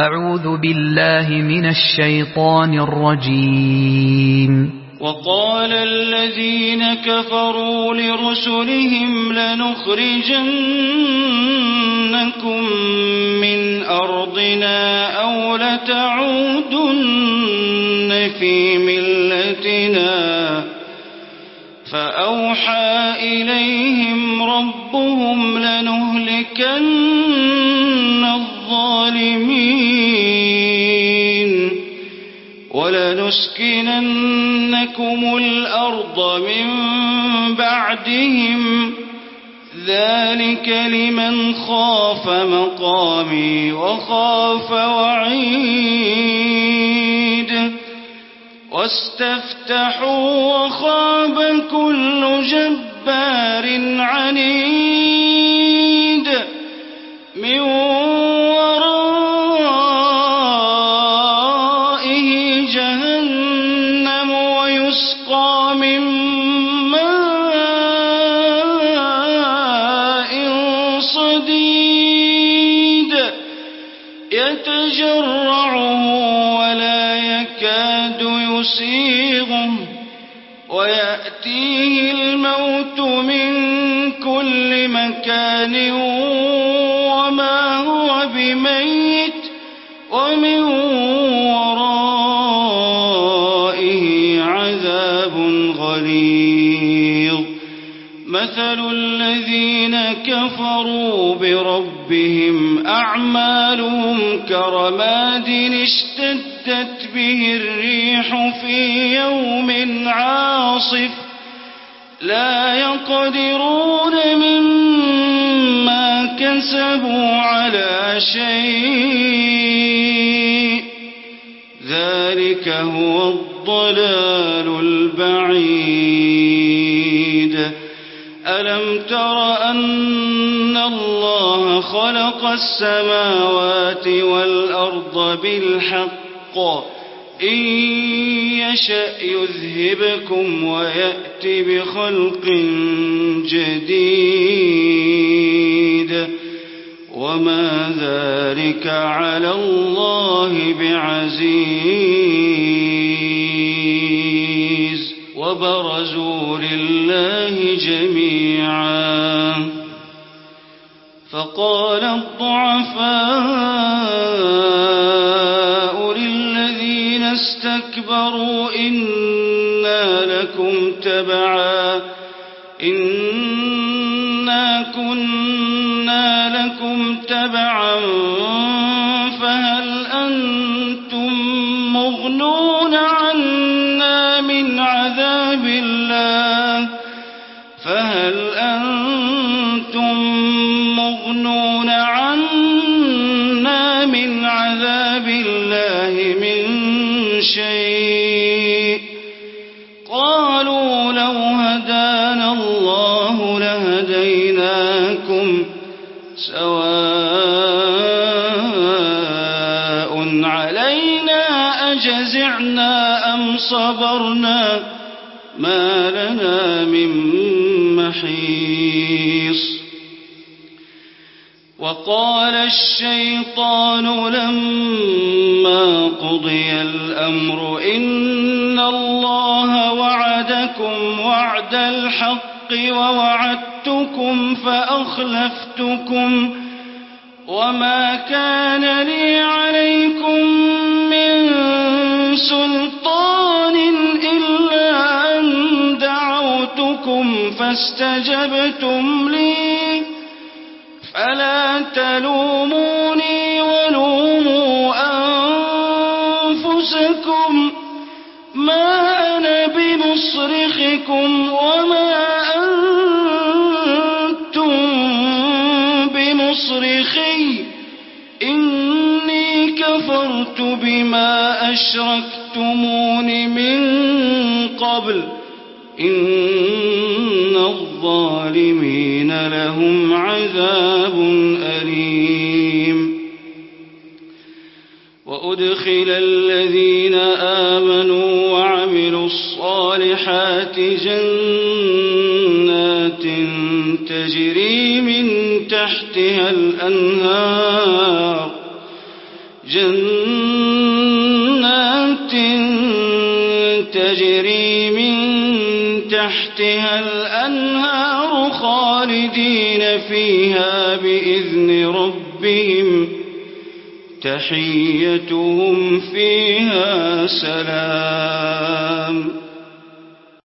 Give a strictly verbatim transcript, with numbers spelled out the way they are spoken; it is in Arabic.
أعوذ بالله من الشيطان الرجيم. وقال الذين كفروا لرسلهم لنخرجنكم من أرضنا أو لتعودن في ملتنا فأوحى إليهم ربهم لنهلكن الظالمين ولنسكننكم الأرض من بعدهم ذلك لمن خاف مقامي وخاف وعيد واستفتحوا وخاب كل جبار عنيد من ورائه جهنم ويسقى من ماء صديد يتجرعه ولا يكاد يسيغه ويأتيه الموت من كل مكان وما هو بميت ومن ورائه عذاب غليظ مثل الذين كفروا بربهم أعمالهم كرماد اشتدت به الريح في يوم عاصف لا يقدرون مما كسبوا على شيء ذلك هو الضلال البعيد ألم تر أن الله خلق السماوات والأرض بالحق إن يشأ يذهبكم ويأت بخلق جديد وما ذلك على الله بعزيز وبرزوا لله جميعا فقال الضعفاء للذين استكبروا إنا لكم تبعا إنا كنا لكم تبعا فهل أنتم مغنون عنا من عذاب الله فهل أنتم مغنون عنا من عذاب الله من شيء قالوا لو هدانا الله لهديناكم سواء علينا أجزعنا أم صبرنا ما لنا من محيص وقال الشيطان لما قضي الأمر إن الله وعدكم وعد الحق ووعدتكم فأخلفتكم وما كان لي عليكم من سلطان إلا أن دعوتكم فاستجبتم لي فلا تلوموني ولوموا أنفسكم ما أنا بمصرخكم وما أنتم بمصرخي إني كفرت بما أشركتمون من قبل إن الظالمين لهم عذاب أليم وأدخل الذين آمنوا وعملوا الصالحات جنات تجري من تحتها الأنهار جنات تجري من تحتها الأنهار خالدين فيها بإذن ربهم تحيتهم فيها سلام